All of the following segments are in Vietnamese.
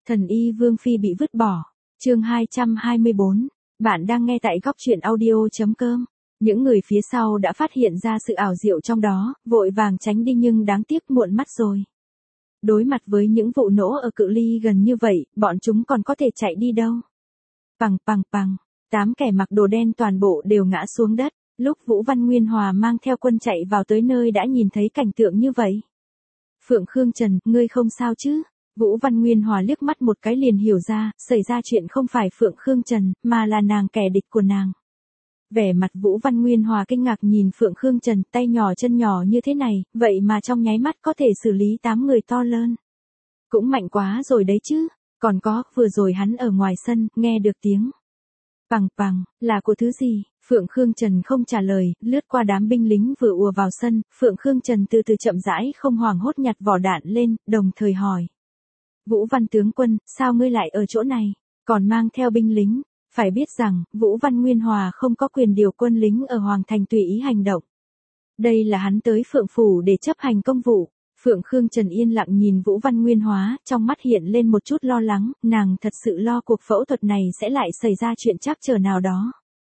Thần y Vương Phi bị vứt bỏ. Chương 224. Bạn đang nghe tại góc truyện audio.com. Những người phía sau đã phát hiện ra sự ảo diệu trong đó, vội vàng tránh đi nhưng đáng tiếc muộn mắt rồi. Đối mặt với những vụ nổ ở cự ly gần như vậy, bọn chúng còn có thể chạy đi đâu. Pằng pằng pằng, 8 kẻ mặc đồ đen toàn bộ đều ngã xuống đất. Lúc Vũ Văn Nguyên Hòa mang theo quân chạy vào tới nơi đã nhìn thấy cảnh tượng như vậy. Phượng Khương Trần, ngươi không sao chứ? Vũ Văn Nguyên Hòa liếc mắt một cái liền hiểu ra, xảy ra chuyện không phải Phượng Khương Trần, mà là nàng kẻ địch của nàng. Vẻ mặt Vũ Văn Nguyên Hòa kinh ngạc nhìn Phượng Khương Trần, tay nhỏ chân nhỏ như thế này, vậy mà trong nháy mắt có thể xử lý 8 người to lớn. Cũng mạnh quá rồi đấy chứ, còn có, vừa rồi hắn ở ngoài sân, nghe được tiếng. Pằng pằng, là của thứ gì? Phượng Khương Trần không trả lời, lướt qua đám binh lính vừa ùa vào sân, Phượng Khương Trần từ từ chậm rãi không hoảng hốt nhặt vỏ đạn lên, đồng thời hỏi. Vũ Văn tướng quân, sao ngươi lại ở chỗ này, còn mang theo binh lính? Phải biết rằng, Vũ Văn Nguyên Hòa không có quyền điều quân lính ở Hoàng Thành tùy ý hành động. Đây là hắn tới Phượng Phủ để chấp hành công vụ. Phượng Khương Trần yên lặng nhìn Vũ Văn Nguyên Hòa, trong mắt hiện lên một chút lo lắng, nàng thật sự lo cuộc phẫu thuật này sẽ lại xảy ra chuyện trắc trở nào đó.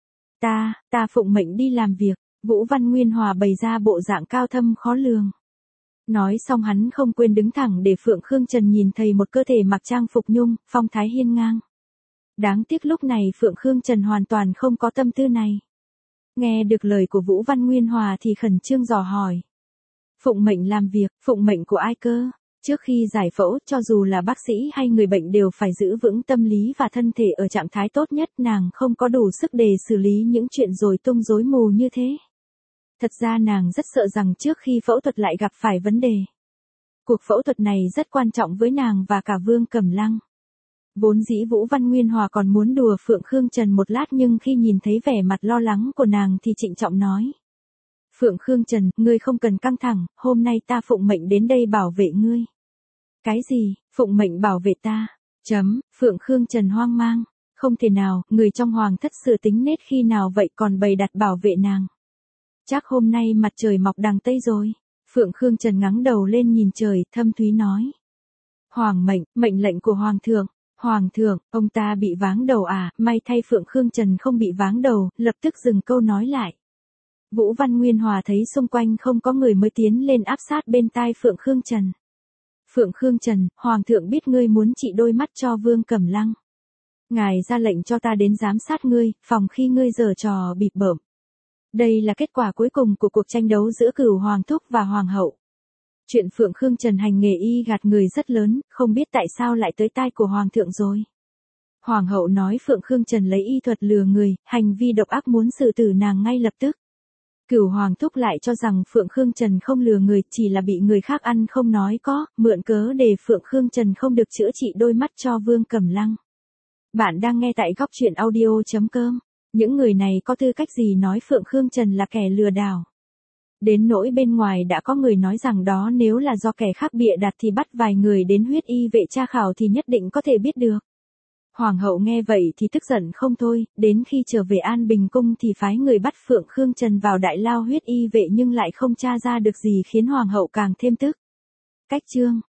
Ta phụng mệnh đi làm việc, Vũ Văn Nguyên Hòa bày ra bộ dạng cao thâm khó lường. Nói xong hắn không quên đứng thẳng để Phượng Khương Trần nhìn thấy một cơ thể mặc trang phục nhung, phong thái hiên ngang. Đáng tiếc lúc này Phượng Khương Trần hoàn toàn không có tâm tư này. Nghe được lời của Vũ Văn Nguyên Hòa thì khẩn trương dò hỏi. Phụng mệnh làm việc, phụng mệnh của ai cơ? Trước khi giải phẫu, cho dù là bác sĩ hay người bệnh đều phải giữ vững tâm lý và thân thể ở trạng thái tốt nhất, nàng không có đủ sức để xử lý những chuyện rồi tung rối mù như thế. Thật ra nàng rất sợ rằng trước khi phẫu thuật lại gặp phải vấn đề. Cuộc phẫu thuật này rất quan trọng với nàng và cả Vương Cẩm Lăng. Vốn dĩ Vũ Văn Nguyên Hòa còn muốn đùa Phượng Khương Trần một lát nhưng khi nhìn thấy vẻ mặt lo lắng của nàng thì trịnh trọng nói. Phượng Khương Trần, ngươi không cần căng thẳng, hôm nay ta phụng mệnh đến đây bảo vệ ngươi. Cái gì, phụng mệnh bảo vệ ta? Phượng Khương Trần hoang mang. Không thể nào, người trong hoàng thất sửa tính nết khi nào vậy còn bày đặt bảo vệ nàng. Chắc hôm nay mặt trời mọc đằng Tây rồi. Phượng Khương Trần ngẩng đầu lên nhìn trời, thâm thúy nói. Hoàng mệnh, mệnh lệnh của Hoàng thượng. Hoàng thượng, ông ta bị váng đầu à? May thay Phượng Khương Trần không bị váng đầu, lập tức dừng câu nói lại. Vũ Văn Nguyên Hòa thấy xung quanh không có người mới tiến lên áp sát bên tai Phượng Khương Trần. Phượng Khương Trần, Hoàng thượng biết ngươi muốn trị đôi mắt cho Vương Cẩm Lăng. Ngài ra lệnh cho ta đến giám sát ngươi, phòng khi ngươi giở trò bịp bợm. Đây là kết quả cuối cùng của cuộc tranh đấu giữa Cửu Hoàng thúc và Hoàng hậu. Chuyện Phượng Khương Trần hành nghề y gạt người rất lớn, không biết tại sao lại tới tai của Hoàng thượng rồi. Hoàng hậu nói Phượng Khương Trần lấy y thuật lừa người, hành vi độc ác muốn xử tử nàng ngay lập tức. Cửu Hoàng thúc lại cho rằng Phượng Khương Trần không lừa người, chỉ là bị người khác ăn không nói có, mượn cớ để Phượng Khương Trần không được chữa trị đôi mắt cho Vương Cẩm Lăng. Bạn đang nghe tại góc truyện audio.com. Những người này có tư cách gì nói Phượng Khương Trần là kẻ lừa đảo? Đến nỗi bên ngoài đã có người nói rằng đó nếu là do kẻ khác bịa đặt thì bắt vài người đến huyết y vệ tra khảo thì nhất định có thể biết được. Hoàng hậu nghe vậy thì tức giận không thôi, đến khi trở về An Bình Cung thì phái người bắt Phượng Khương Trần vào đại lao huyết y vệ nhưng lại không tra ra được gì khiến Hoàng hậu càng thêm tức. Cách chương,